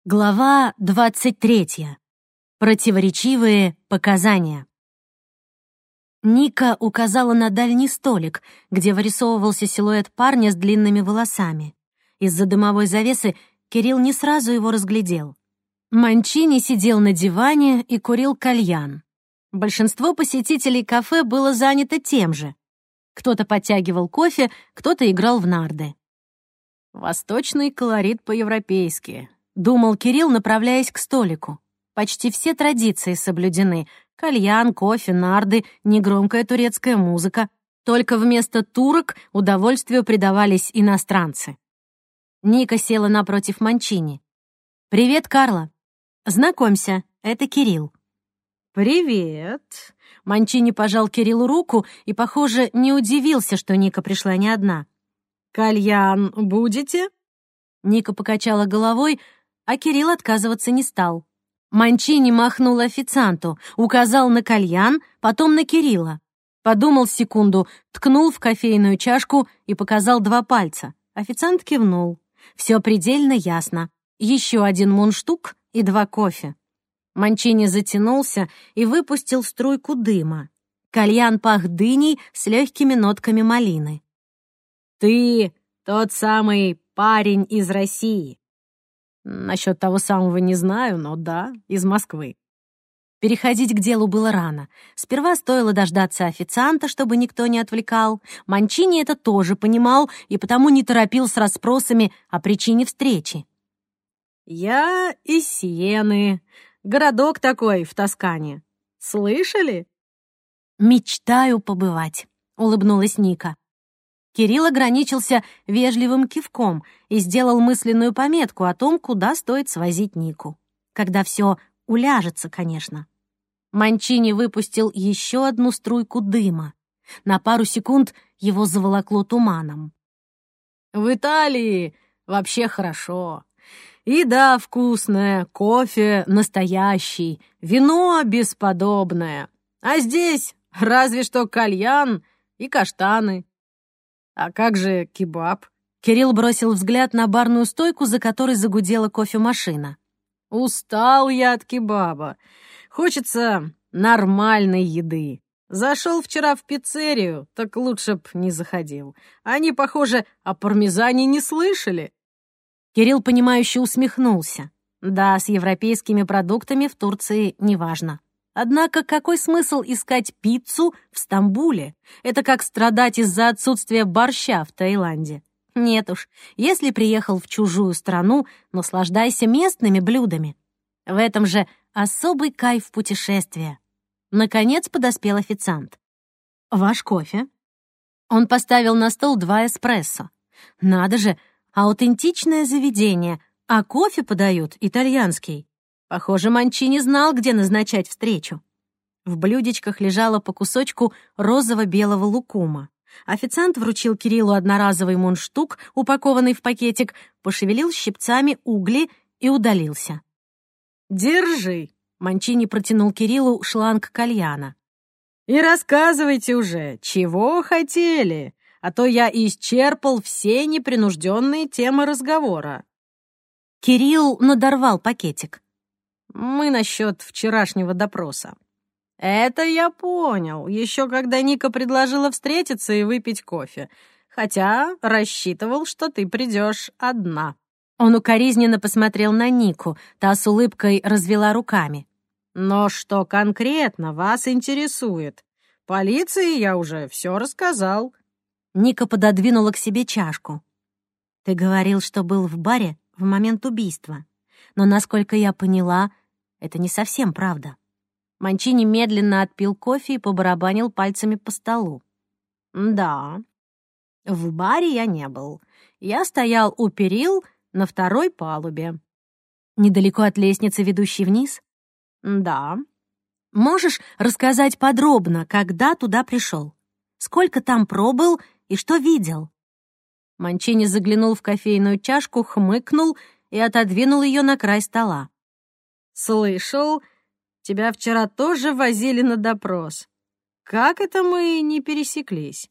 Глава 23. Противоречивые показания. Ника указала на дальний столик, где вырисовывался силуэт парня с длинными волосами. Из-за дымовой завесы Кирилл не сразу его разглядел. Манчини сидел на диване и курил кальян. Большинство посетителей кафе было занято тем же. Кто-то подтягивал кофе, кто-то играл в нарды. «Восточный колорит по-европейски», — думал Кирилл, направляясь к столику. Почти все традиции соблюдены. Кальян, кофе, нарды, негромкая турецкая музыка. Только вместо турок удовольствию предавались иностранцы. Ника села напротив Манчини. «Привет, Карла. Знакомься, это Кирилл». «Привет». Манчини пожал Кириллу руку и, похоже, не удивился, что Ника пришла не одна. «Кальян будете?» Ника покачала головой, а Кирилл отказываться не стал. Манчини махнул официанту, указал на кальян, потом на Кирилла. Подумал секунду, ткнул в кофейную чашку и показал 2 пальца. Официант кивнул. Все предельно ясно. Еще 1 мундштук и 2 кофе. Манчини затянулся и выпустил струйку дыма. Кальян пах дыней с легкими нотками малины. «Ты тот самый парень из России». Насчет того самого не знаю, но да, из Москвы. Переходить к делу было рано. Сперва стоило дождаться официанта, чтобы никто не отвлекал. Манчини это тоже понимал и потому не торопил с расспросами о причине встречи. «Я из Сиены. Городок такой в Тоскане. Слышали?» «Мечтаю побывать», — улыбнулась Ника. Кирилл ограничился вежливым кивком и сделал мысленную пометку о том, куда стоит свозить Нику. Когда все уляжется, конечно. Манчини выпустил еще 1 струйку дыма. На пару секунд его заволокло туманом. «В Италии вообще хорошо. Еда вкусная, кофе настоящий, вино бесподобное. А здесь разве что кальян и каштаны. А как же кебаб?» Кирилл бросил взгляд на барную стойку, за которой загудела кофемашина. «Устал я от кебаба. Хочется нормальной еды. Зашел вчера в пиццерию, так лучше б не заходил. Они, похоже, о пармезане не слышали». Кирилл, понимающе усмехнулся. Да, с европейскими продуктами в Турции неважно. Однако какой смысл искать пиццу в Стамбуле? Это как страдать из-за отсутствия борща в Таиланде. Нет уж, если приехал в чужую страну, наслаждайся местными блюдами. В этом же особый кайф путешествия. Наконец подоспел официант. «Ваш кофе?» Он поставил на стол 2 эспрессо. Надо же, аутентичное заведение, а кофе подают итальянский. Похоже, Манчини знал, где назначать встречу. В блюдечках лежало по кусочку розово-белого лукума. Официант вручил Кириллу одноразовый мундштук, упакованный в пакетик, пошевелил щипцами угли и удалился. «Держи», — Манчини протянул Кириллу шланг кальяна. «И рассказывайте уже, чего хотели, а то я исчерпал все непринужденные темы разговора». Кирилл надорвал пакетик. «Мы насчет вчерашнего допроса». «Это я понял, еще когда Ника предложила встретиться и выпить кофе. Хотя рассчитывал, что ты придешь одна». Он укоризненно посмотрел на Нику, та с улыбкой развела руками. «Но что конкретно вас интересует? Полиции я уже все рассказал». Ника пододвинула к себе чашку. «Ты говорил, что был в баре в момент убийства. Но, насколько я поняла, это не совсем правда». Манчини медленно отпил кофе и побарабанил пальцами по столу. «Да, в баре я не был. Я стоял у перил на 2-й палубе». «Недалеко от лестницы, ведущей вниз?» «Да». «Можешь рассказать подробно, когда туда пришел? Сколько там пробыл и что видел?» Манчини заглянул в кофейную чашку, хмыкнул и отодвинул ее на край стола. «Слышал, тебя вчера тоже возили на допрос. Как это мы не пересеклись?»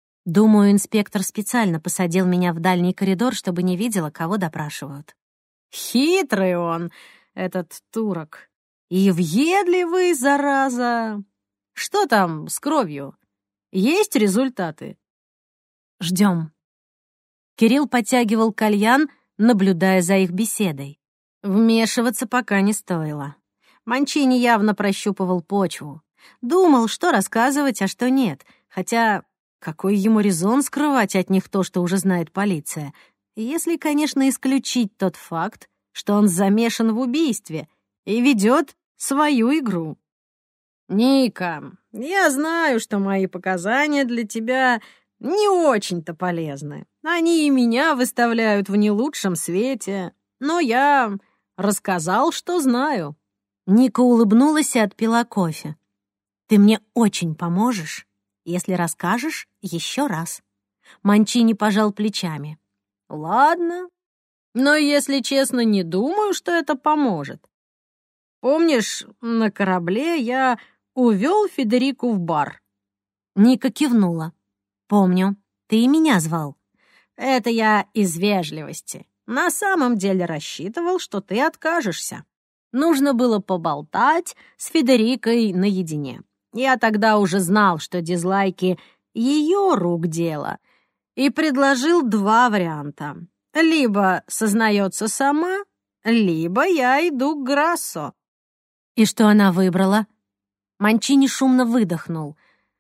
«Думаю, инспектор специально посадил меня в дальний коридор, чтобы не видела, кого допрашивают». Хитрый он, этот турок. И въедливый, зараза. Что там с кровью? Есть результаты? Ждем. Кирилл подтягивал кальян, наблюдая за их беседой. Вмешиваться пока не стоило. Манчини явно прощупывал почву. Думал, что рассказывать, а что нет. Хотя какой ему резон скрывать от них то, что уже знает полиция? Если, конечно, исключить тот факт, что он замешан в убийстве и ведет свою игру. «Ника, я знаю, что мои показания для тебя не очень-то полезны. Они и меня выставляют в не лучшем свете. Но я рассказал, что знаю». Ника улыбнулась и отпила кофе. «Ты мне очень поможешь, если расскажешь еще раз». Манчини пожал плечами. «Ладно, но, если честно, не думаю, что это поможет. Помнишь, на корабле я увел Федерику в бар?» Ника кивнула. «Помню, ты и меня звал». «Это я из вежливости. На самом деле рассчитывал, что ты откажешься. Нужно было поболтать с Федерикой наедине. Я тогда уже знал, что дизлайки — ее рук дело, и предложил 2 варианта. Либо сознается сама, либо я иду к Грассо». «И что она выбрала?» Манчини шумно выдохнул.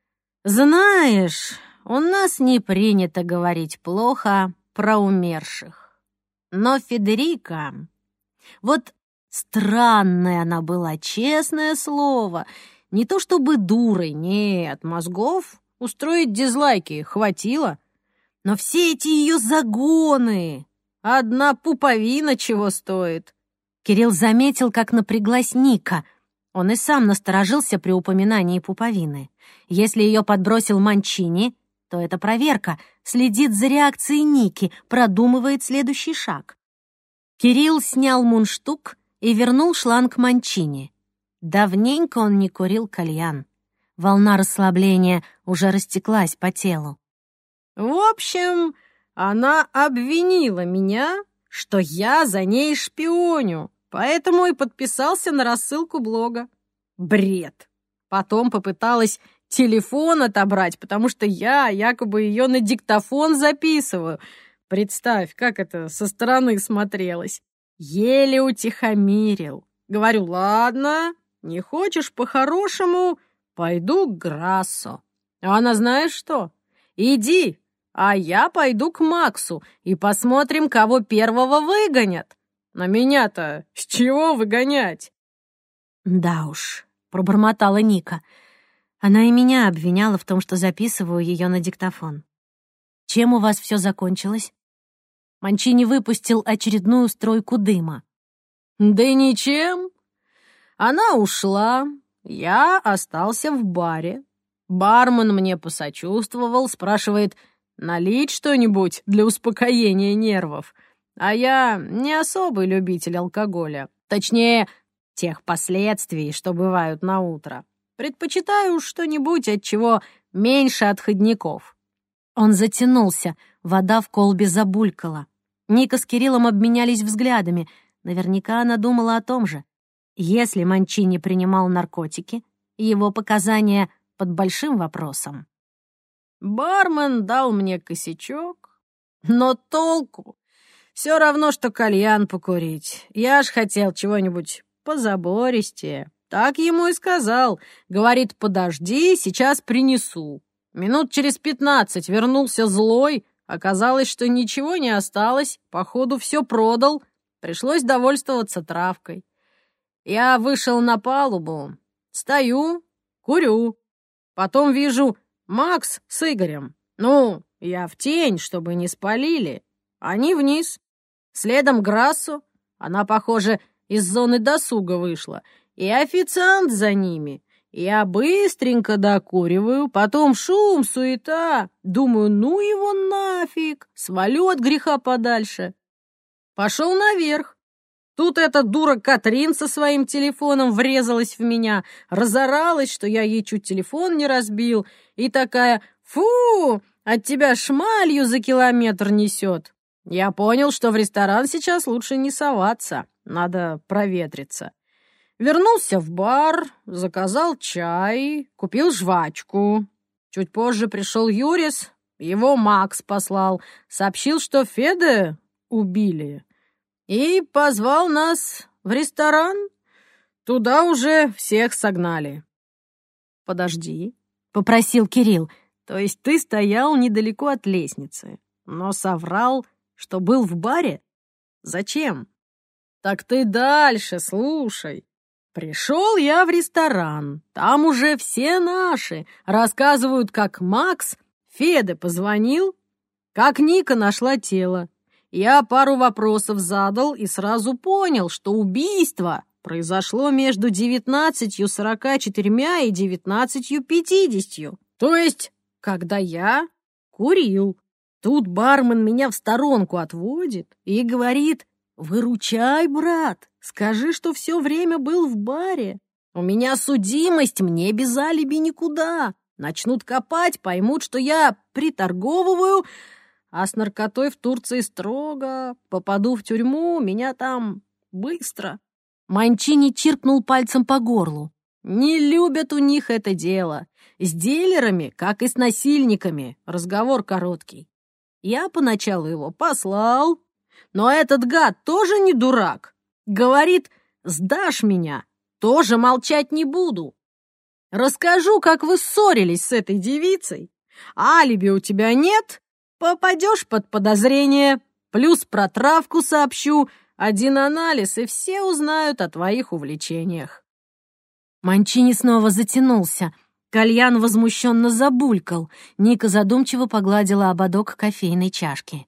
«Знаешь, у нас не принято говорить плохо про умерших. Но Федерика... Вот странная она была, честное слово. Не то чтобы дурой, нет, мозгов устроить дизлайки хватило. Но все эти ее загоны... Одна пуповина чего стоит». Кирилл заметил, как напряглась Ника. Он и сам насторожился при упоминании пуповины. Если ее подбросил Манчини, то это проверка, следит за реакцией Ники, продумывает следующий шаг. Кирилл снял мундштук и вернул шланг Манчини. Давненько он не курил кальян. Волна расслабления уже растеклась по телу. «В общем, она обвинила меня, что я за ней шпионю, поэтому и подписался на рассылку блога. Бред. Потом попыталась телефон отобрать, потому что я якобы ее на диктофон записываю. Представь, как это со стороны смотрелось. Еле утихомирил. Говорю, ладно, не хочешь по-хорошему, пойду к Грассо. А она знаешь что? Иди, а я пойду к Максу и посмотрим, кого первого выгонят. На меня-то с чего выгонять?» «Да уж», — пробормотала Ника. Она и меня обвиняла в том, что записываю ее на диктофон. «Чем у вас все закончилось?» Манчини выпустил очередную стройку дыма. «Да ничем. Она ушла, я остался в баре. Бармен мне посочувствовал, спрашивает, налить что-нибудь для успокоения нервов. А я не особый любитель алкоголя. Точнее, тех последствий, что бывают на утро. Предпочитаю что-нибудь, от чего меньше отходников». Он затянулся, вода в колбе забулькала. Ника с Кириллом обменялись взглядами. Наверняка она думала о том же. Если Манчини принимал наркотики, его показания под большим вопросом. Бармен дал мне косячок, но толку? Все равно, что кальян покурить. Я ж хотел чего-нибудь позабористее. Так ему и сказал. Говорит, подожди, сейчас принесу. Минут через 15 вернулся злой. Оказалось, что ничего не осталось. Походу, все продал. Пришлось довольствоваться травкой. Я вышел на палубу. Стою, курю. Потом вижу Макс с Игорем. Ну, я в тень, чтобы не спалили. Они вниз. Следом Грассо. Она, похоже, из зоны досуга вышла. И официант за ними. Я быстренько докуриваю, потом шум, суета. Думаю, ну его нафиг, свалю от греха подальше. Пошел наверх. Тут эта дура Катрин со своим телефоном врезалась в меня, разоралась, что я ей чуть телефон не разбил, и такая: «Фу, от тебя шмалью за километр несет». Я понял, что в ресторан сейчас лучше не соваться, надо проветриться. Вернулся в бар, заказал чай, купил жвачку. Чуть позже пришел Юрис, его Макс послал, сообщил, что Феде убили, и позвал нас в ресторан. Туда уже всех согнали. «Подожди», — попросил Кирилл, «то есть ты стоял недалеко от лестницы, но соврал, что был в баре? Зачем?» «Так ты дальше слушай. Пришел я в ресторан, там уже все наши рассказывают, как Макс Феде позвонил, как Ника нашла тело. Я пару вопросов задал и сразу понял, что убийство произошло между 19:44 и 19:50. То есть, когда я курил. Тут бармен меня в сторонку отводит и говорит: «Выручай, брат, скажи, что все время был в баре. У меня судимость, мне без алиби никуда. Начнут копать, поймут, что я приторговываю, а с наркотой в Турции строго. Попаду в тюрьму, меня там быстро». Манчини чиркнул пальцем по горлу. Не любят у них это дело. С дилерами, как и с насильниками, разговор короткий. Я поначалу его послал, но этот гад тоже не дурак. Говорит: «Сдашь меня, тоже молчать не буду. Расскажу, как вы ссорились с этой девицей. Алиби у тебя нет, попадешь под подозрение. Плюс про травку сообщу, один анализ, и все узнают о твоих увлечениях». Манчини снова затянулся. Кальян возмущенно забулькал. Ника задумчиво погладила ободок кофейной чашки.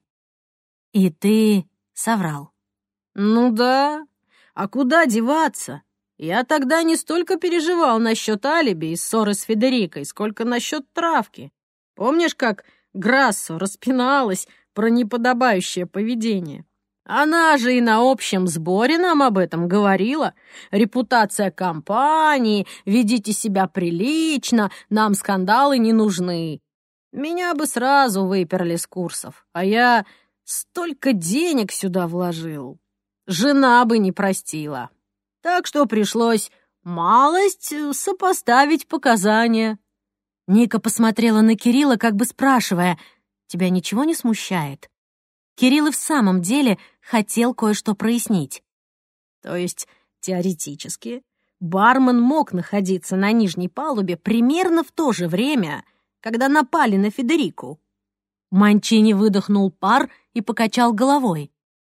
«И ты соврал?» «Ну да. А куда деваться? Я тогда не столько переживал насчет алиби и ссоры с Федерикой, сколько насчет травки. Помнишь, как Грассо распиналась про неподобающее поведение? Она же и на общем сборе нам об этом говорила. Репутация компании, ведите себя прилично, нам скандалы не нужны. Меня бы сразу выперли с курсов, а я столько денег сюда вложил. Жена бы не простила. Так что пришлось малость сопоставить показания». Ника посмотрела на Кирилла, как бы спрашивая: «Тебя ничего не смущает?» Кирилл и в самом деле хотел кое-что прояснить. То есть, теоретически, бармен мог находиться на нижней палубе примерно в то же время, когда напали на Федерику. Манчини выдохнул пар и покачал головой.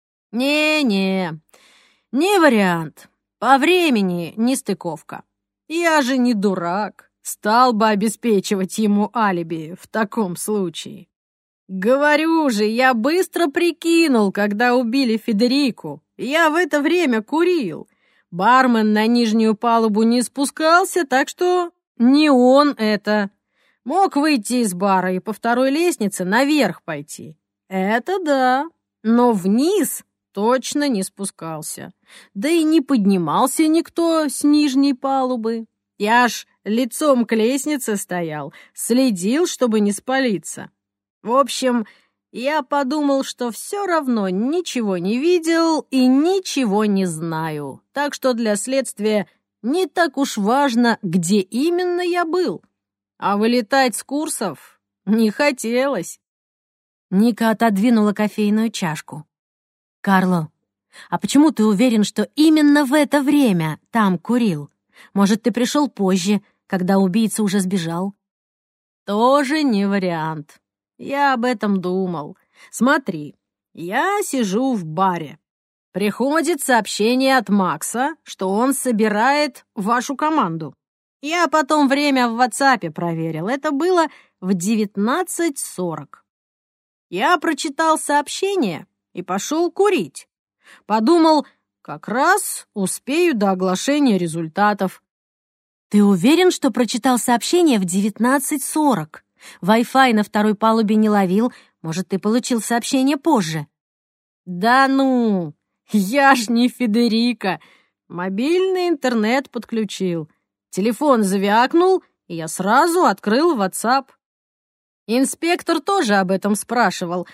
«Не вариант. По времени нестыковка. Я же не дурак. Стал бы обеспечивать ему алиби в таком случае. Говорю же, я быстро прикинул, когда убили Федерику. Я в это время курил. Бармен на нижнюю палубу не спускался, так что не он это. Мог выйти из бара и по второй лестнице наверх пойти. Это да, но вниз точно не спускался. Да и не поднимался никто с нижней палубы. Я аж лицом к лестнице стоял, следил, чтобы не спалиться. В общем, я подумал, что все равно ничего не видел и ничего не знаю, так что для следствия не так уж важно, где именно я был. А вылетать с курсов не хотелось. Ника отодвинула кофейную чашку. «Карло, а почему ты уверен, что именно в это время там курил? Может, ты пришел позже, когда убийца уже сбежал?» «Тоже не вариант. Я об этом думал. Смотри, я сижу в баре. Приходит сообщение от Макса, что он собирает вашу команду. Я потом время в WhatsApp проверил. Это было в 19:40. Я прочитал сообщение и пошел курить. Подумал, как раз успею до оглашения результатов. «Ты уверен, что прочитал сообщение в 19:40? Wi-Fi на второй палубе не ловил. Может, ты получил сообщение позже?» «Да ну, я ж не Федерика. Мобильный интернет подключил. Телефон звякнул, и я сразу открыл WhatsApp. Инспектор тоже об этом спрашивал.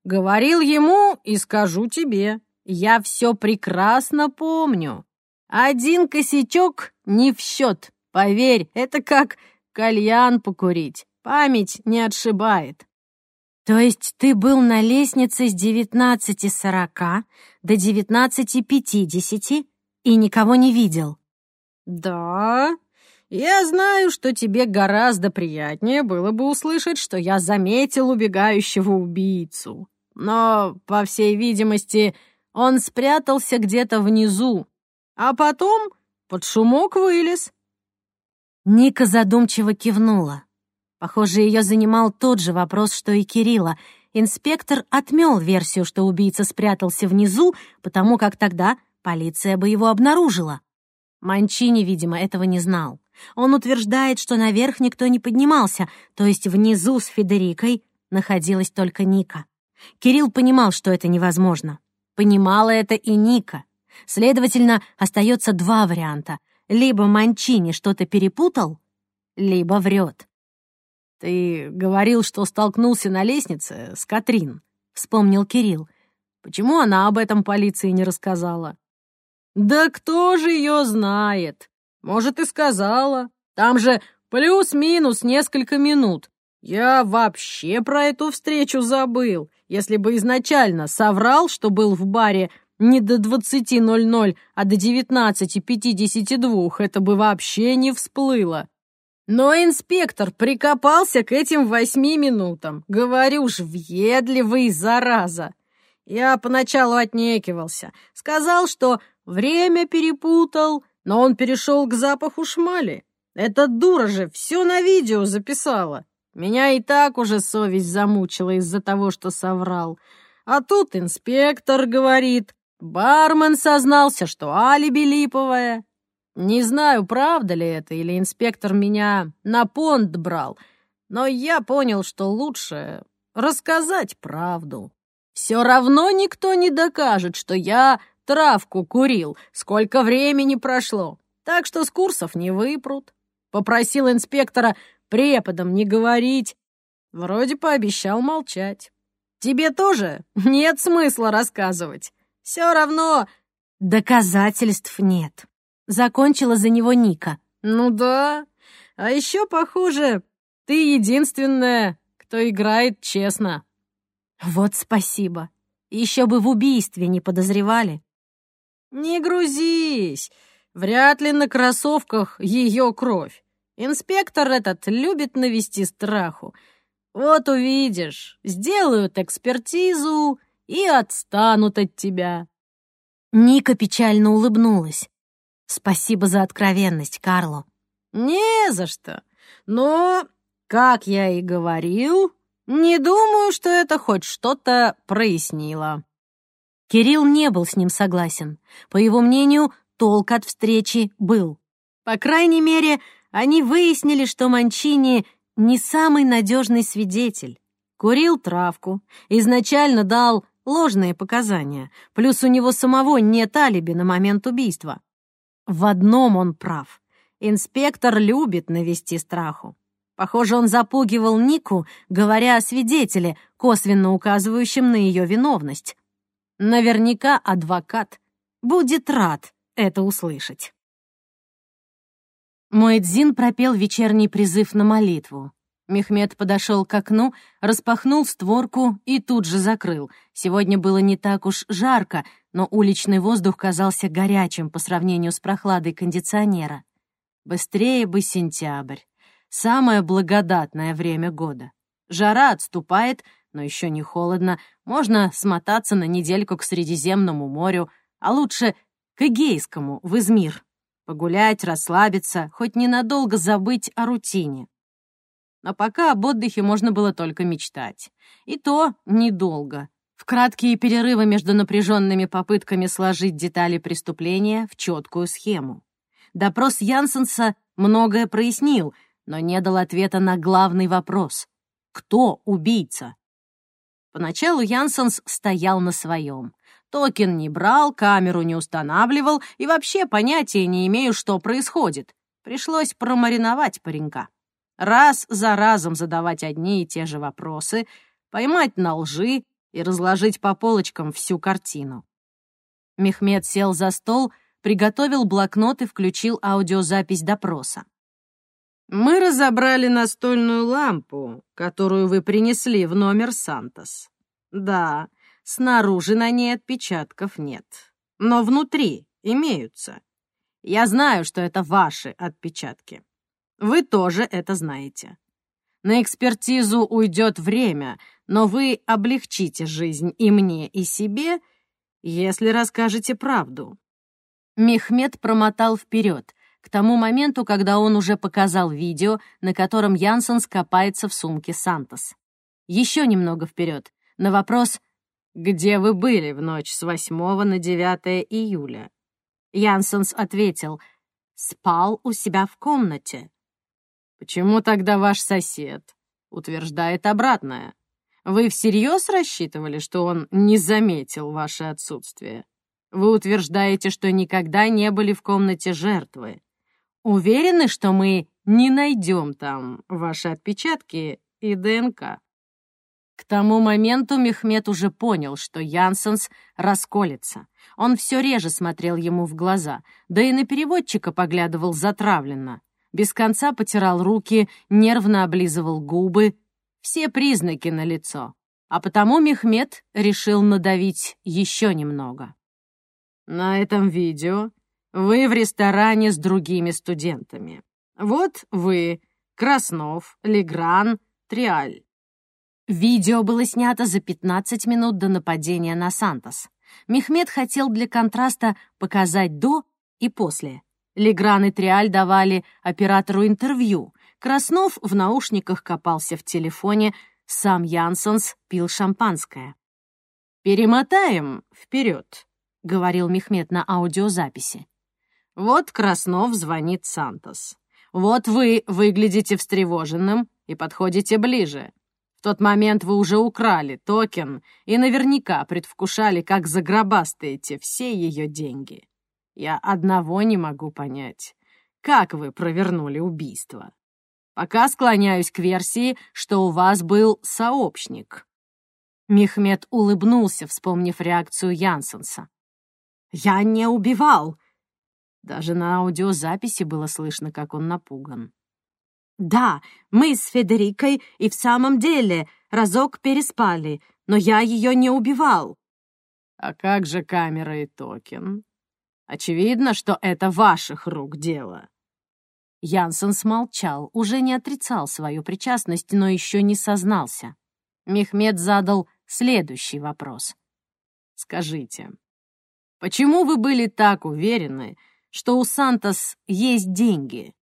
Говорил ему и скажу тебе. Я все прекрасно помню. Один косячок не в счет. Поверь, это как кальян покурить. Память не отшибает. То есть ты был на лестнице с 19:40 до 19:50 и никого не видел? Да, я знаю, что тебе гораздо приятнее было бы услышать, что я заметил убегающего убийцу. Но, по всей видимости, он спрятался где-то внизу, а потом под шумок вылез. Ника задумчиво кивнула. Похоже, ее занимал тот же вопрос, что и Кирилла. Инспектор отмел версию, что убийца спрятался внизу, потому как тогда полиция бы его обнаружила. Манчини, видимо, этого не знал. Он утверждает, что наверх никто не поднимался, то есть внизу с Федерикой находилась только Ника. Кирилл понимал, что это невозможно. Понимала это и Ника. Следовательно, остается два варианта. Либо Манчини что-то перепутал, либо врет. «Ты говорил, что столкнулся на лестнице с Катрин», — вспомнил Кирилл. «Почему она об этом полиции не рассказала?» «Да кто же ее знает? Может, и сказала. Там же плюс-минус несколько минут. Я вообще про эту встречу забыл. Если бы изначально соврал, что был в баре не до 20:00, а до 19:52, это бы вообще не всплыло. Но инспектор прикопался к этим 8 минутам. Говорю ж, въедливый, зараза. Я поначалу отнекивался. Сказал, что время перепутал, но он перешел к запаху шмали. Эта дура же все на видео записала. Меня и так уже совесть замучила из-за того, что соврал. А тут инспектор говорит, бармен сознался, что алиби липовое. Не знаю, правда ли это, или инспектор меня на понт брал, но я понял, что лучше рассказать правду. Все равно никто не докажет, что я травку курил, сколько времени прошло, так что с курсов не выпрут. Попросил инспектора преподам не говорить, вроде пообещал молчать. Тебе тоже нет смысла рассказывать. Все равно доказательств нет. Закончила за него Ника. Ну да. А еще, похоже, ты единственная, кто играет честно. Вот спасибо. Еще бы в убийстве не подозревали. Не грузись. Вряд ли на кроссовках ее кровь. Инспектор этот любит навести страху. Вот увидишь, сделают экспертизу и отстанут от тебя. Ника печально улыбнулась. Спасибо за откровенность, Карло. Не за что. Но, как я и говорил, не думаю, что это хоть что-то прояснило. Кирилл не был с ним согласен. По его мнению, толк от встречи был. По крайней мере, они выяснили, что Манчини не самый надежный свидетель. Курил травку, изначально дал ложные показания, плюс у него самого нет алиби на момент убийства. В одном он прав. Инспектор любит навести страху. Похоже, он запугивал Нику, говоря о свидетеле, косвенно указывающем на ее виновность. Наверняка адвокат будет рад это услышать. Муэдзин пропел вечерний призыв на молитву. Мехмед подошел к окну, распахнул створку и тут же закрыл. Сегодня было не так уж жарко, но уличный воздух казался горячим по сравнению с прохладой кондиционера. Быстрее бы сентябрь. Самое благодатное время года. Жара отступает, но еще не холодно. Можно смотаться на недельку к Средиземному морю, а лучше к Эгейскому, в Измир. Погулять, расслабиться, хоть ненадолго забыть о рутине. Но пока об отдыхе можно было только мечтать. И то недолго. В краткие перерывы между напряженными попытками сложить детали преступления в четкую схему. Допрос Янсенса многое прояснил, но не дал ответа на главный вопрос. Кто убийца? Поначалу Янсенс стоял на своем. Токен не брал, камеру не устанавливал и вообще понятия не имею, что происходит. Пришлось промариновать паренька. Раз за разом задавать одни и те же вопросы, поймать на лжи, и разложить по полочкам всю картину. Мехмед сел за стол, приготовил блокнот и включил аудиозапись допроса. «Мы разобрали настольную лампу, которую вы принесли в номер Сантос. Да, снаружи на ней отпечатков нет, но внутри имеются. Я знаю, что это ваши отпечатки. Вы тоже это знаете. На экспертизу уйдет время, но вы облегчите жизнь и мне, и себе, если расскажете правду». Мехмед промотал вперед, к тому моменту, когда он уже показал видео, на котором Янсенс копается в сумке Сантос. Еще немного вперед, на вопрос «Где вы были в ночь с 8 на 9 июля?» Янсенс ответил «Спал у себя в комнате». «Почему тогда ваш сосед утверждает обратное? Вы всерьез рассчитывали, что он не заметил ваше отсутствие? Вы утверждаете, что никогда не были в комнате жертвы. Уверены, что мы не найдем там ваши отпечатки и ДНК?» К тому моменту Мехмед уже понял, что Янсенс расколется. Он все реже смотрел ему в глаза, да и на переводчика поглядывал затравленно. Без конца потирал руки, нервно облизывал губы. Все признаки налицо. А потому Мехмед решил надавить еще немного. «На этом видео вы в ресторане с другими студентами. Вот вы, Краснов, Легран, Триаль». Видео было снято за 15 минут до нападения на Сантос. Мехмед хотел для контраста показать до и после. Легран и Триаль давали оператору интервью. Краснов в наушниках копался в телефоне, сам Янсенс пил шампанское. «Перемотаем вперед», — говорил Мехмед на аудиозаписи. «Вот Краснов звонит Сантос. Вот вы выглядите встревоженным и подходите ближе. В тот момент вы уже украли токен и наверняка предвкушали, как загробастаете все ее деньги. Я одного не могу понять. Как вы провернули убийство? Пока склоняюсь к версии, что у вас был сообщник». Мехмед улыбнулся, вспомнив реакцию Янсенса. «Я не убивал!» Даже на аудиозаписи было слышно, как он напуган. «Да, мы с Федерикой и в самом деле разок переспали, но я ее не убивал». «А как же камера и токен? Очевидно, что это ваших рук дело». Янсенс молчал, уже не отрицал свою причастность, но еще не сознался. Мехмед задал следующий вопрос. «Скажите, почему вы были так уверены, что у Сантос есть деньги?»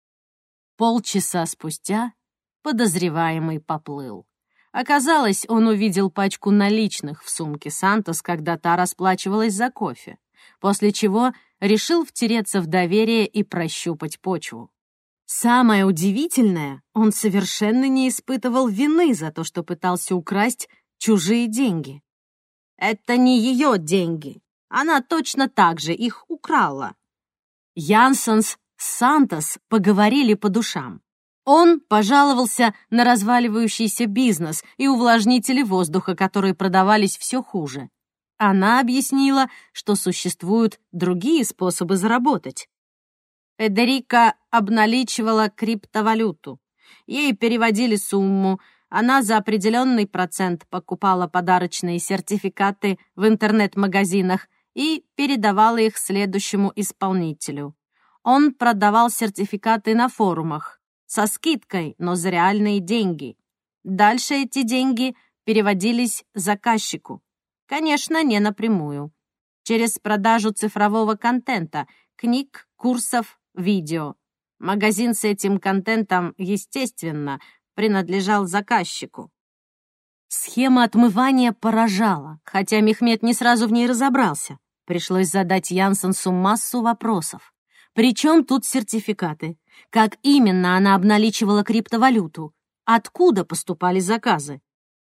Полчаса спустя подозреваемый поплыл. Оказалось, он увидел пачку наличных в сумке Сантос, когда та расплачивалась за кофе, после чего решил втереться в доверие и прощупать почву. Самое удивительное, он совершенно не испытывал вины за то, что пытался украсть чужие деньги. «Это не ее деньги. Она точно так же их украла». Янсенс с Сантос поговорили по душам. Он пожаловался на разваливающийся бизнес и увлажнители воздуха, которые продавались все хуже. Она объяснила, что существуют другие способы заработать. Федерика обналичивала криптовалюту. Ей переводили сумму, она за определенный процент покупала подарочные сертификаты в интернет-магазинах и передавала их следующему исполнителю. Он продавал сертификаты на форумах со скидкой, но за реальные деньги. Дальше эти деньги переводились заказчику. Конечно, не напрямую. Через продажу цифрового контента, книг, курсов, видео. Магазин с этим контентом, естественно, принадлежал заказчику. Схема отмывания поражала, хотя Мехмед не сразу в ней разобрался. Пришлось задать Янсенсу массу вопросов. Причем тут сертификаты? Как именно она обналичивала криптовалюту? Откуда поступали заказы?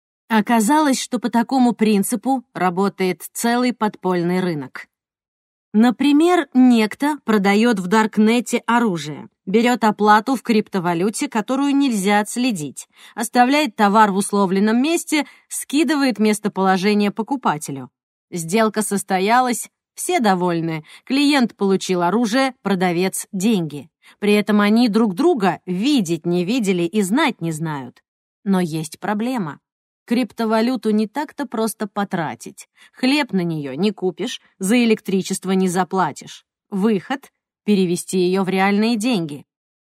Оказалось, что по такому принципу работает целый подпольный рынок. Например, некто продает в Даркнете оружие, берет оплату в криптовалюте, которую нельзя отследить, оставляет товар в условленном месте, скидывает местоположение покупателю. Сделка состоялась, все довольны, клиент получил оружие, продавец — деньги. При этом они друг друга видеть не видели и знать не знают. Но есть проблема. Криптовалюту не так-то просто потратить. Хлеб на нее не купишь, за электричество не заплатишь. Выход — перевести ее в реальные деньги.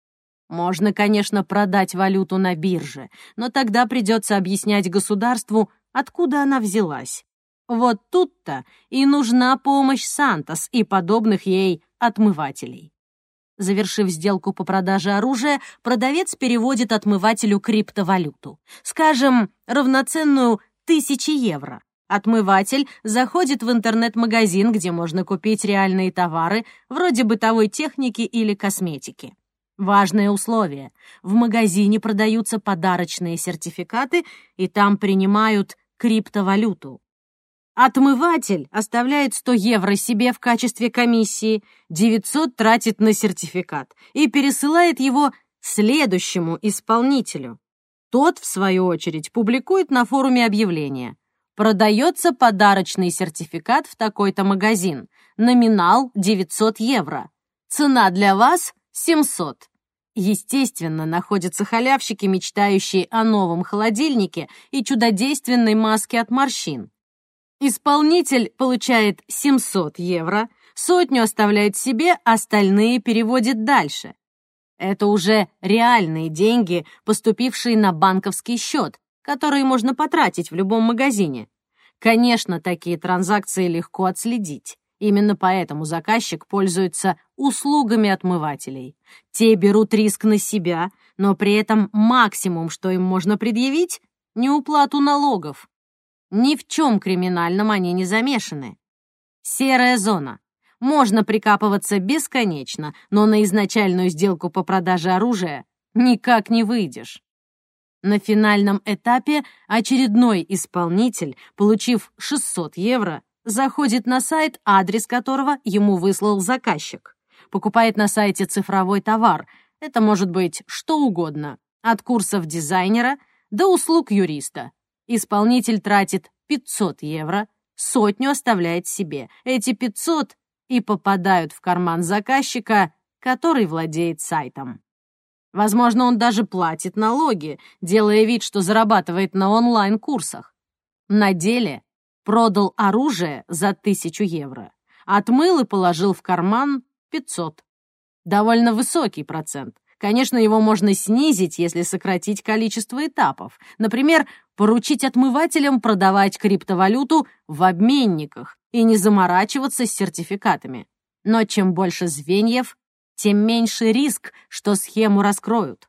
Можно, конечно, продать валюту на бирже, но тогда придется объяснять государству, откуда она взялась. Вот тут-то и нужна помощь Сантос и подобных ей отмывателей. Завершив сделку по продаже оружия, продавец переводит отмывателю криптовалюту. Скажем, равноценную 1000 евро. Отмыватель заходит в интернет-магазин, где можно купить реальные товары, вроде бытовой техники или косметики. Важное условие. В магазине продаются подарочные сертификаты, и там принимают криптовалюту. Отмыватель оставляет 100 евро себе в качестве комиссии, 900 тратит на сертификат и пересылает его следующему исполнителю. Тот, в свою очередь, публикует на форуме объявление. Продается подарочный сертификат в такой-то магазин. Номинал 900 евро. Цена для вас 700. Естественно, находятся халявщики, мечтающие о новом холодильнике и чудодейственной маске от морщин. Исполнитель получает 700 евро, 100 оставляет себе, остальные переводит дальше. Это уже реальные деньги, поступившие на банковский счет, которые можно потратить в любом магазине. Конечно, такие транзакции легко отследить. Именно поэтому заказчик пользуется услугами отмывателей. Те берут риск на себя, но при этом максимум, что им можно предъявить — неуплату налогов. Ни в чем криминальном они не замешаны. Серая зона. Можно прикапываться бесконечно, но на изначальную сделку по продаже оружия никак не выйдешь. На финальном этапе очередной исполнитель, получив 600 евро, заходит на сайт, адрес которого ему выслал заказчик. Покупает на сайте цифровой товар. Это может быть что угодно, от курсов дизайнера до услуг юриста. Исполнитель тратит 500 евро, 100 оставляет себе. Эти 500 и попадают в карман заказчика, который владеет сайтом. Возможно, он даже платит налоги, делая вид, что зарабатывает на онлайн-курсах. На деле продал оружие за 1000 евро, отмыл и положил в карман 500. Довольно высокий процент. Конечно, его можно снизить, если сократить количество этапов. Например, поручить отмывателям продавать криптовалюту в обменниках и не заморачиваться с сертификатами. Но чем больше звеньев, тем меньше риск, что схему раскроют.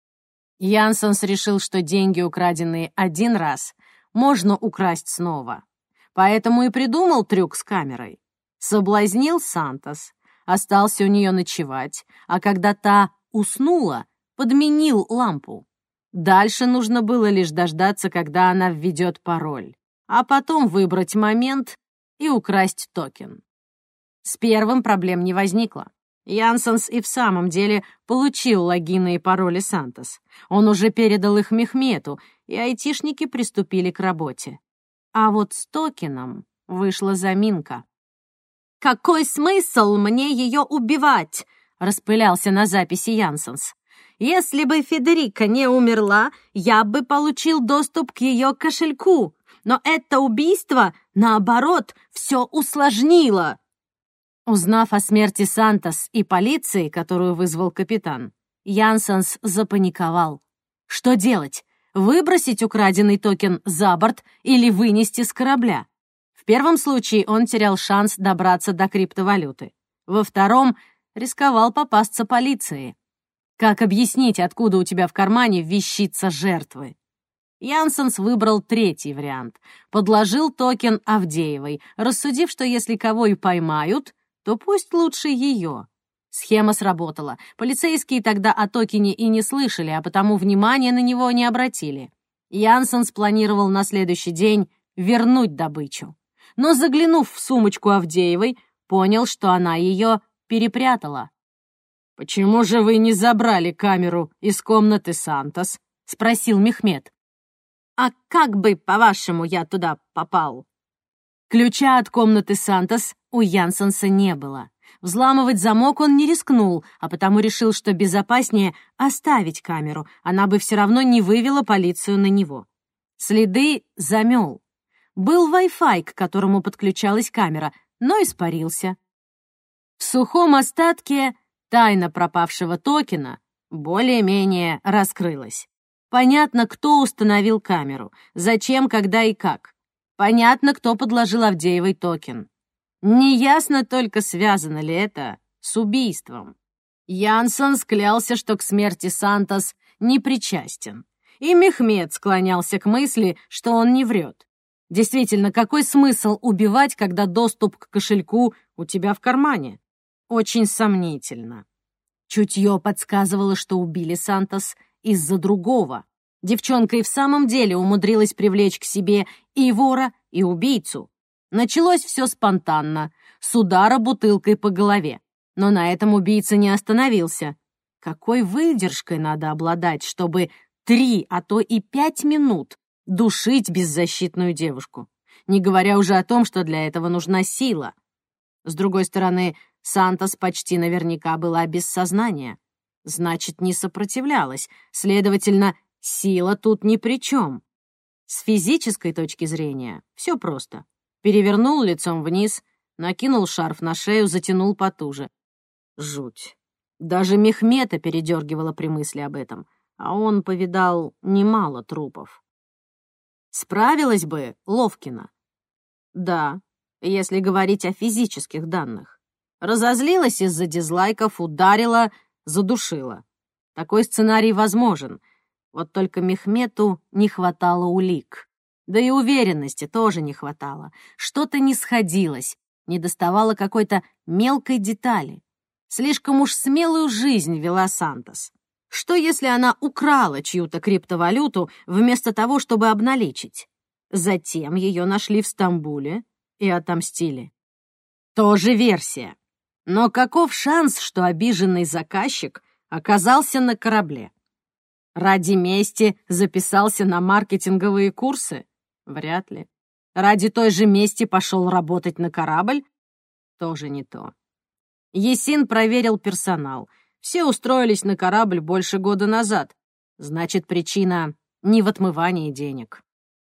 Янсенс решил, что деньги, украденные один раз, можно украсть снова. Поэтому и придумал трюк с камерой. Соблазнил Сантос, остался у нее ночевать, а когда та уснула, подменил лампу. Дальше нужно было лишь дождаться, когда она введет пароль, а потом выбрать момент и украсть токен. С первым проблем не возникло. Янсенс и в самом деле получил логины и пароли Сантос. Он уже передал их Мехмету, и айтишники приступили к работе. А вот с токеном вышла заминка. «Какой смысл мне ее убивать?» — распылялся на записи Янсенс. «Если бы Федерика не умерла, я бы получил доступ к ее кошельку. Но это убийство, наоборот, все усложнило». Узнав о смерти Сантос и полиции, которую вызвал капитан, Янсенс запаниковал. Что делать? Выбросить украденный токен за борт или вынести с корабля? В первом случае он терял шанс добраться до криптовалюты. Во втором рисковал попасться полиции. Как объяснить, откуда у тебя в кармане вещица жертвы? Янсенс выбрал третий вариант. Подложил токен Авдеевой, рассудив, что если кого и поймают, то пусть лучше ее. Схема сработала. Полицейские тогда о токене и не слышали, а потому внимания на него не обратили. Янсенс планировал на следующий день вернуть добычу. Но, заглянув в сумочку Авдеевой, понял, что она ее перепрятала. «Почему же вы не забрали камеру из комнаты Сантос?» — спросил Мехмед. «А как бы, по-вашему, я туда попал?» Ключа от комнаты Сантос у Янсенса не было. Взламывать замок он не рискнул, а потому решил, что безопаснее оставить камеру. Она бы все равно не вывела полицию на него. Следы замел. Был Wi-Fi, к которому подключалась камера, но испарился. В сухом остатке тайна пропавшего токена более-менее раскрылась. Понятно, кто установил камеру, зачем, когда и как. Понятно, кто подложил Авдеевой токен. Неясно только, связано ли это с убийством. Янсен клялся, что к смерти Сантос не причастен. И Мехмед склонялся к мысли, что он не врет. Действительно, какой смысл убивать, когда доступ к кошельку у тебя в кармане? Очень сомнительно. Чутье подсказывало, что убили Сантос из-за другого. Девчонка и в самом деле умудрилась привлечь к себе и вора, и убийцу. Началось все спонтанно, с удара бутылкой по голове. Но на этом убийца не остановился. Какой выдержкой надо обладать, чтобы 3, а то и 5 минут душить беззащитную девушку, не говоря уже о том, что для этого нужна сила. С другой стороны, Сантос почти наверняка была без сознания. Значит, не сопротивлялась. Следовательно, сила тут ни при чем. С физической точки зрения все просто. Перевернул лицом вниз, накинул шарф на шею, затянул потуже. Жуть. Даже Мехмета передергивала при мысли об этом, а он повидал немало трупов. Справилась бы Ловкина? Да, если говорить о физических данных. Разозлилась из-за дизлайков, ударила, задушила. Такой сценарий возможен. Вот только Мехмету не хватало улик. Да и уверенности тоже не хватало. Что-то не сходилось, недоставало какой-то мелкой детали. Слишком уж смелую жизнь вела Сантос. Что, если она украла чью-то криптовалюту вместо того, чтобы обналичить? Затем ее нашли в Стамбуле и отомстили. Тоже версия. Но каков шанс, что обиженный заказчик оказался на корабле? Ради мести записался на маркетинговые курсы? Вряд ли. Ради той же мести пошел работать на корабль? Тоже не то. Есин проверил персонал. Все устроились на корабль больше года назад. Значит, причина не в отмывании денег.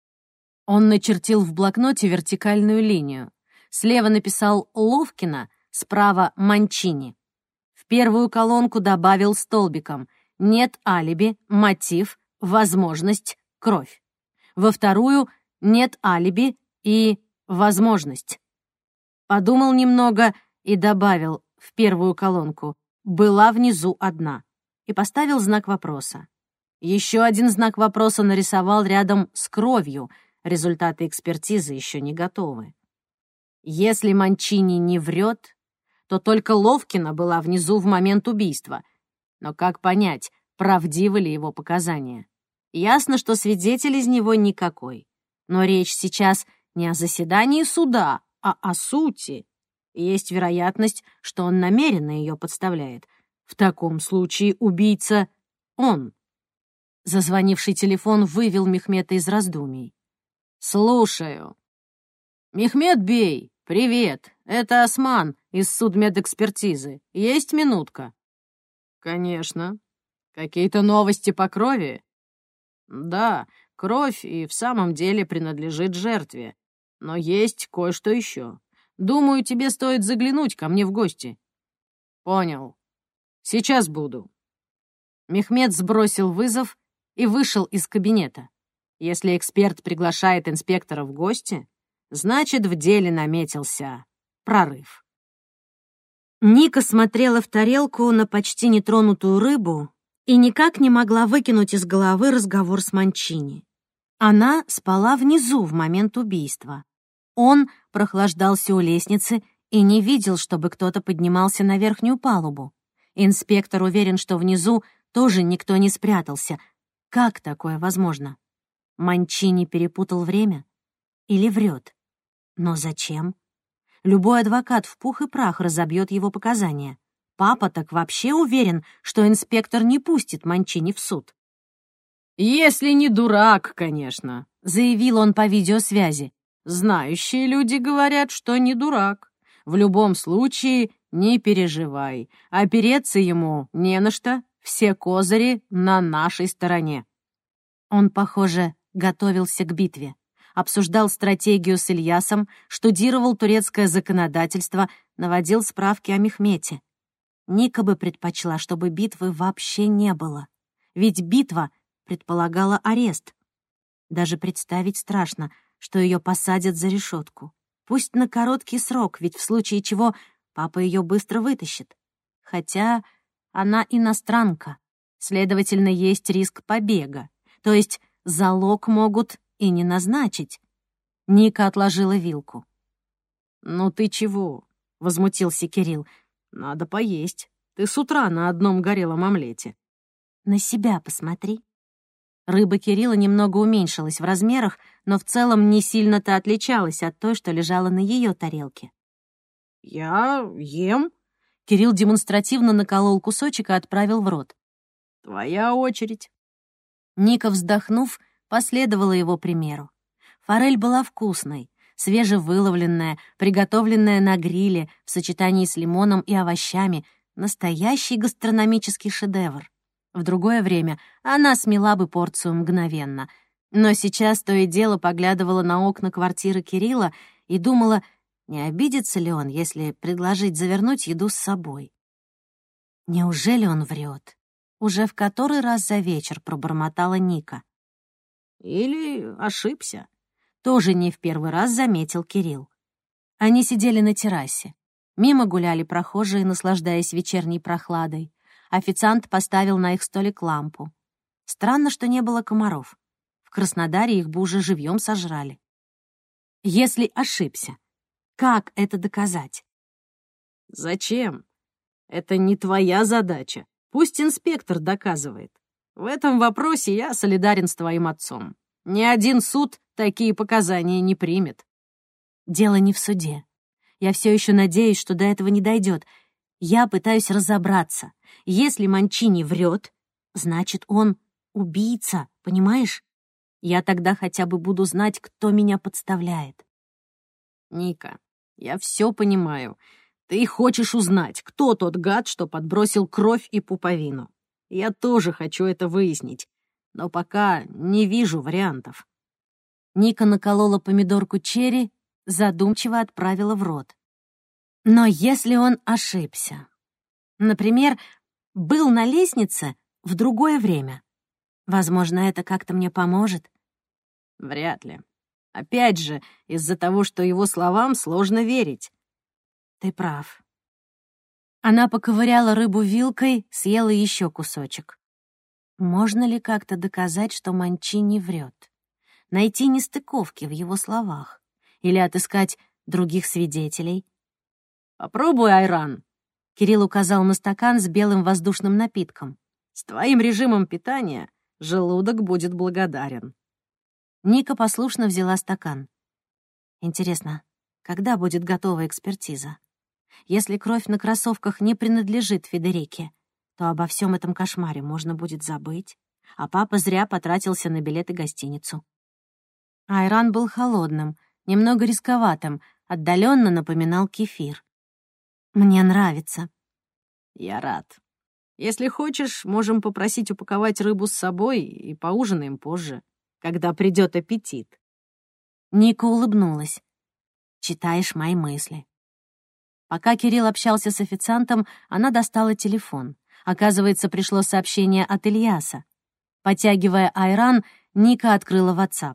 Он начертил в блокноте вертикальную линию. Слева написал «Ловкина», справа «Манчини». В первую колонку добавил столбиком «Нет алиби, мотив, возможность, кровь». Во вторую «Нет алиби» и «Возможность». Подумал немного и добавил в первую колонку «Была внизу одна» и поставил знак вопроса. Еще один знак вопроса нарисовал рядом с кровью. Результаты экспертизы еще не готовы. Если Манчини не врет, то только Ловкина была внизу в момент убийства. Но как понять, правдивы ли его показания? Ясно, что свидетель из него никакой. Но речь сейчас не о заседании суда, а о сути. Есть вероятность, что он намеренно ее подставляет. В таком случае убийца — он. Зазвонивший телефон вывел Мехмета из раздумий. «Слушаю». «Мехмет бей, привет. Это Осман из судмедэкспертизы. Есть минутка?» «Конечно. Какие-то новости по крови?» «Да, кровь и в самом деле принадлежит жертве. Но есть кое-что еще. Думаю, тебе стоит заглянуть ко мне в гости». «Понял. Сейчас буду». Мехмет сбросил вызов и вышел из кабинета. Если эксперт приглашает инспектора в гости, значит, в деле наметился прорыв. Ника смотрела в тарелку на почти нетронутую рыбу и никак не могла выкинуть из головы разговор с Манчини. Она спала внизу в момент убийства. Он прохлаждался у лестницы и не видел, чтобы кто-то поднимался на верхнюю палубу. Инспектор уверен, что внизу тоже никто не спрятался. Как такое возможно? Манчини перепутал время? Или врет? Но зачем? Любой адвокат в пух и прах разобьет его показания. Папа так вообще уверен, что инспектор не пустит Манчини в суд. «Если не дурак, конечно», — заявил он по видеосвязи. «Знающие люди говорят, что не дурак. В любом случае, не переживай. Опереться ему не на что, все козыри на нашей стороне». Он, похоже, готовился к битве. Обсуждал стратегию с Ильясом, штудировал турецкое законодательство, наводил справки о Мехмете. Ника бы предпочла, чтобы битвы вообще не было. Ведь битва предполагала арест. Даже представить страшно, что ее посадят за решетку. Пусть на короткий срок, ведь в случае чего папа ее быстро вытащит. Хотя она иностранка, следовательно, есть риск побега. То есть залог могут и не назначить. Ника отложила вилку. «Ну ты чего?» — возмутился Кирилл. «Надо поесть. Ты с утра на одном горелом омлете». «На себя посмотри». Рыба Кирилла немного уменьшилась в размерах, но в целом не сильно-то отличалась от той, что лежала на ее тарелке. «Я ем?» Кирилл демонстративно наколол кусочек и отправил в рот. «Твоя очередь». Ника, вздохнув, последовала его примеру. Форель была вкусной, свежевыловленная, приготовленная на гриле в сочетании с лимоном и овощами, настоящий гастрономический шедевр. В другое время она смела бы порцию мгновенно, но сейчас то и дело поглядывала на окна квартиры Кирилла и думала, не обидится ли он, если предложить завернуть еду с собой. Неужели он врет? Уже в который раз за вечер пробормотала Ника. Или ошибся. Тоже не в первый раз заметил Кирилл. Они сидели на террасе. Мимо гуляли прохожие, наслаждаясь вечерней прохладой. Официант поставил на их столик лампу. Странно, что не было комаров. В Краснодаре их бы уже живьем сожрали. Если ошибся, как это доказать? Зачем? Это не твоя задача. Пусть инспектор доказывает. В этом вопросе я солидарен с твоим отцом. Ни один суд такие показания не примет. Дело не в суде. Я все еще надеюсь, что до этого не дойдет. Я пытаюсь разобраться. Если Манчини врет, значит, он убийца, понимаешь? Я тогда хотя бы буду знать, кто меня подставляет. Ника, я все понимаю. Ты хочешь узнать, кто тот гад, что подбросил кровь и пуповину. Я тоже хочу это выяснить, но пока не вижу вариантов. Ника наколола помидорку черри, задумчиво отправила в рот. Но если он ошибся, например, был на лестнице в другое время, возможно, это как-то мне поможет? Вряд ли. Опять же, из-за того, что его словам сложно верить. Ты прав. Она поковыряла рыбу вилкой, съела еще кусочек. Можно ли как-то доказать, что Манчини врет? Найти нестыковки в его словах? Или отыскать других свидетелей? «Попробуй айран», — Кирилл указал на стакан с белым воздушным напитком. «С твоим режимом питания желудок будет благодарен». Ника послушно взяла стакан. Интересно, когда будет готова экспертиза? Если кровь на кроссовках не принадлежит Федерике, то обо всем этом кошмаре можно будет забыть, а папа зря потратился на билет и гостиницу. Айран был холодным, немного рисковатым, отдаленно напоминал кефир. «Мне нравится». «Я рад. Если хочешь, можем попросить упаковать рыбу с собой и поужинаем позже, когда придет аппетит». Ника улыбнулась. «Читаешь мои мысли». Пока Кирилл общался с официантом, она достала телефон. Оказывается, пришло сообщение от Ильяса. Потягивая айран, Ника открыла WhatsApp.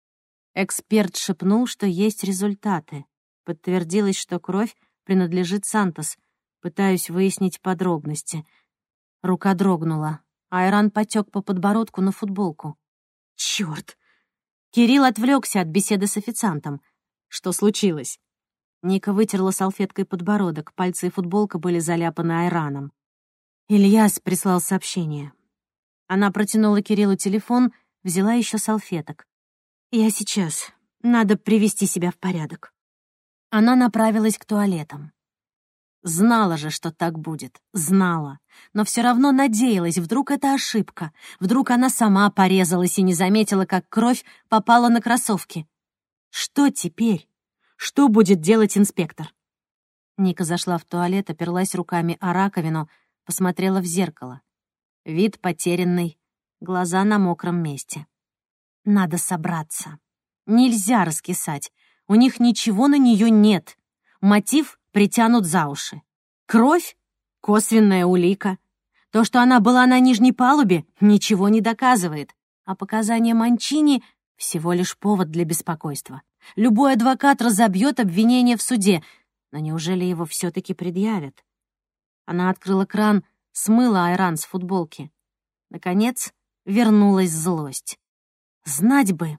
Эксперт шепнул, что есть результаты. Подтвердилось, что кровь принадлежит Сантос. Пытаюсь выяснить подробности. Рука дрогнула. Айран потек по подбородку на футболку. Черт! Кирилл отвлекся от беседы с официантом. Что случилось? Ника вытерла салфеткой подбородок, пальцы и футболка были заляпаны айраном. Ильяс прислал сообщение. Она протянула Кириллу телефон, взяла еще салфеток. «Я сейчас. Надо привести себя в порядок». Она направилась к туалетам. Знала же, что так будет. Знала. Но все равно надеялась, вдруг это ошибка. Вдруг она сама порезалась и не заметила, как кровь попала на кроссовки. Что теперь? Что будет делать инспектор? Ника зашла в туалет, оперлась руками о раковину, посмотрела в зеркало. Вид потерянный, глаза на мокром месте. Надо собраться. Нельзя раскисать. У них ничего на нее нет. Мотив притянут за уши. Кровь — косвенная улика. То, что она была на нижней палубе, ничего не доказывает. А показания Манчини — всего лишь повод для беспокойства. Любой адвокат разобьет обвинение в суде. Но неужели его все-таки предъявят? Она открыла кран, смыла айран с футболки. Наконец, вернулась злость. Знать бы,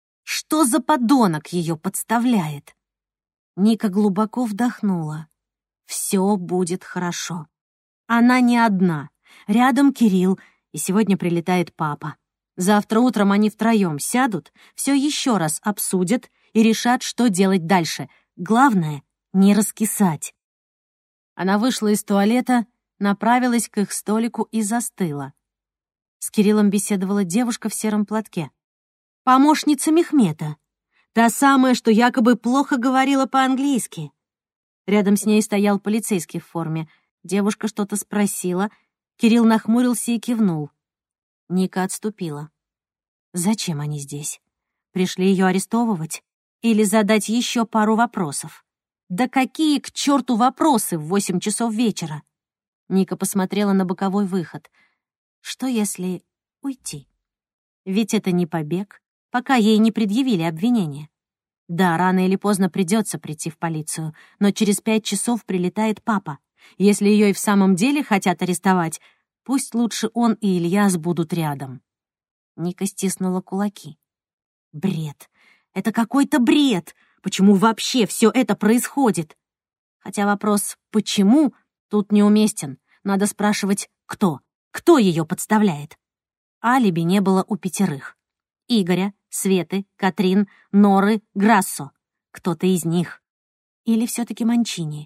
что за подонок ее подставляет. Ника глубоко вдохнула. Все будет хорошо. Она не одна. Рядом Кирилл, и сегодня прилетает папа. Завтра утром они втроем сядут, все еще раз обсудят и решат, что делать дальше. Главное — не раскисать. Она вышла из туалета, направилась к их столику и застыла. С Кириллом беседовала девушка в сером платке. Помощница Мехмета. Та самая, что якобы плохо говорила по-английски. Рядом с ней стоял полицейский в форме. Девушка что-то спросила. Кирилл нахмурился и кивнул. Ника отступила. Зачем они здесь? Пришли ее арестовывать? Или задать еще пару вопросов? Да какие к черту вопросы в 8 часов вечера? Ника посмотрела на боковой выход. Что если уйти? Ведь это не побег, пока ей не предъявили обвинение. Да, рано или поздно придется прийти в полицию, но через 5 часов прилетает папа. Если ее и в самом деле хотят арестовать, пусть лучше он и Ильяс будут рядом. Ника стиснула кулаки. Бред. Это какой-то бред. Почему вообще все это происходит? Хотя вопрос «почему?» тут неуместен. Надо спрашивать «кто?». Кто ее подставляет? Алиби не было у 5. Игоря, Светы, Катрин, Норы, Грассо. Кто-то из них. Или все-таки Манчини?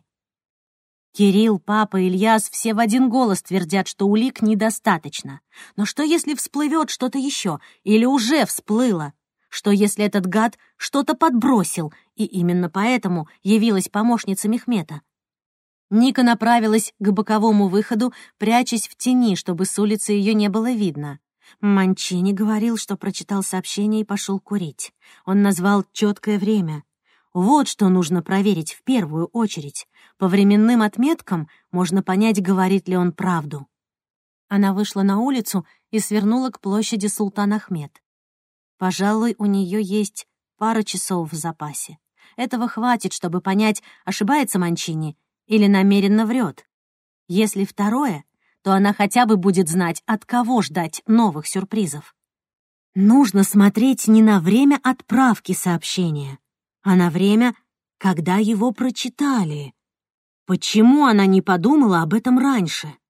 Кирилл, папа, Ильяс все в один голос твердят, что улик недостаточно. Но что, если всплывет что-то еще? Или уже всплыло? Что, если этот гад что-то подбросил, и именно поэтому явилась помощница Мехмета? Ника направилась к боковому выходу, прячась в тени, чтобы с улицы ее не было видно. Манчини говорил, что прочитал сообщение и пошел курить. Он назвал четкое время. Вот что нужно проверить в первую очередь. По временным отметкам можно понять, говорит ли он правду. Она вышла на улицу и свернула к площади Султан Ахмед. Пожалуй, у нее есть пара часов в запасе. Этого хватит, чтобы понять, ошибается Манчини или намеренно врет. Если второе, то она хотя бы будет знать, от кого ждать новых сюрпризов. Нужно смотреть не на время отправки сообщения, а на время, когда его прочитали. Почему она не подумала об этом раньше?